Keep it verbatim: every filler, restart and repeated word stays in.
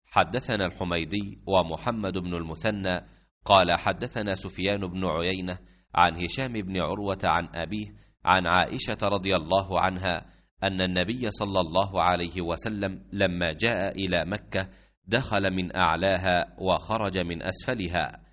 حدثنا الحميدي ومحمد بن المثنى قال حدثنا سفيان بن عيينة عن هشام بن عروة عن أبيه عن عائشة رضي الله عنها أن النبي صلى الله عليه وسلم لما جاء إلى مكة دخل من أعلاها وخرج من أسفلها،